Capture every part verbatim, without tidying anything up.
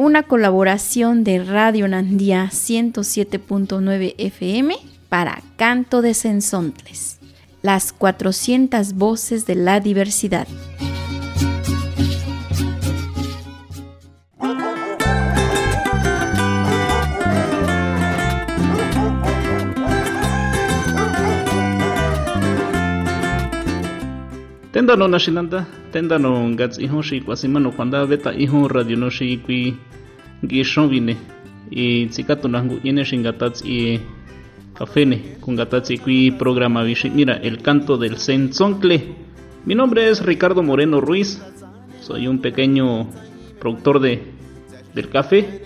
una colaboración de Radio Nandía ciento siete punto nueve F M para Canto de Sensontles, las cuatrocientas voces de la diversidad. Tendano nashinanda, tendano gats iho shi kwasimano kwanda beta iho radio no shi kui gishonvine y tsikato nangu yene shingatats y cafene con gatats y kui programa vishi. Mira, el canto del Sensontle. Mi nombre es Ricardo Moreno Ruiz, soy un pequeño productor de del café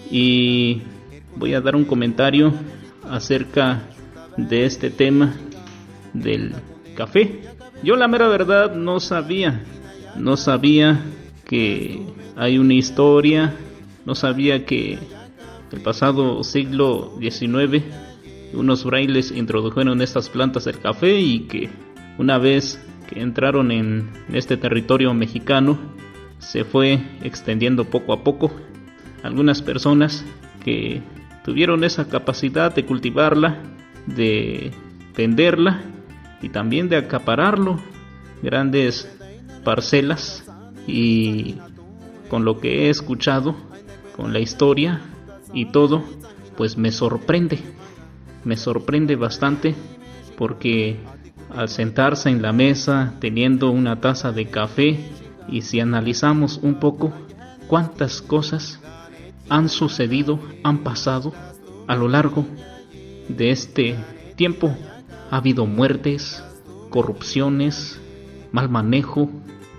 y voy a dar un comentario acerca de este tema del café. Yo la mera verdad no sabía, no sabía que hay una historia, no sabía que el pasado siglo diecinueve unos frailes introdujeron estas plantas del café y que una vez que entraron en este territorio mexicano se fue extendiendo poco a poco. Algunas personas que tuvieron esa capacidad de cultivarla, de venderla y también de acapararlo, grandes parcelas, y con lo que he escuchado, con la historia y todo, pues me sorprende, me sorprende bastante, porque al sentarse en la mesa teniendo una taza de café, y si analizamos un poco cuántas cosas han sucedido, han pasado a lo largo de este tiempo. Ha habido muertes, corrupciones, mal manejo,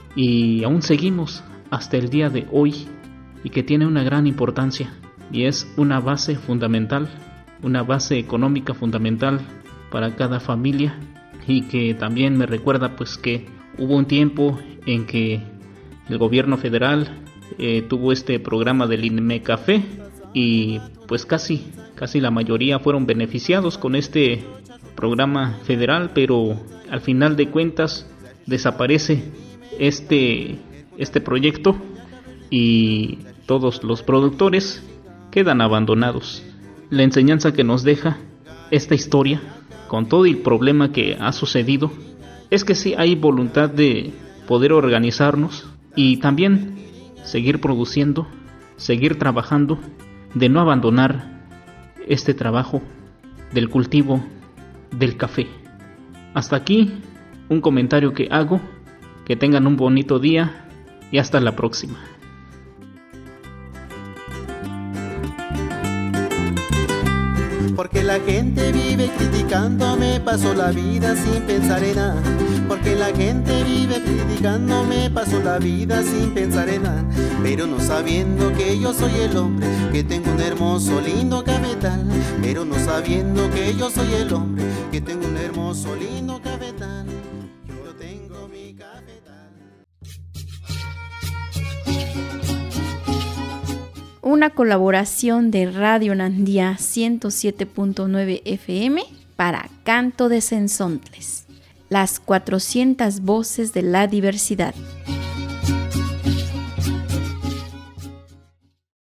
y aún seguimos hasta el día de hoy, y que tiene una gran importancia y es una base fundamental, una base económica fundamental para cada familia, y que también me recuerda pues que hubo un tiempo en que el gobierno federal eh, tuvo este programa del INMECafé y pues casi casi la mayoría fueron beneficiados con este programa federal, pero al final de cuentas desaparece este este proyecto y todos los productores quedan abandonados. La enseñanza que nos deja esta historia, con todo el problema que ha sucedido, es que sí hay voluntad de poder organizarnos y también seguir produciendo, seguir trabajando, de no abandonar este trabajo del cultivo del café. Hasta aquí un comentario que hago. Que tengan un bonito día y hasta la próxima. Porque la gente vive criticándome, paso la vida sin pensar en nada. Porque la gente vive criticándome, paso la vida sin pensar en nada. Pero no sabiendo que yo soy el hombre, que tengo un hermoso lindo cafetal. Pero no sabiendo que yo soy el hombre, que tengo un hermoso lindo cafetal. Yo tengo mi cafetal. Una colaboración de Radio Nandía ciento siete punto nueve F M para Canto de Sensontles, las cuatrocientas voces de la diversidad.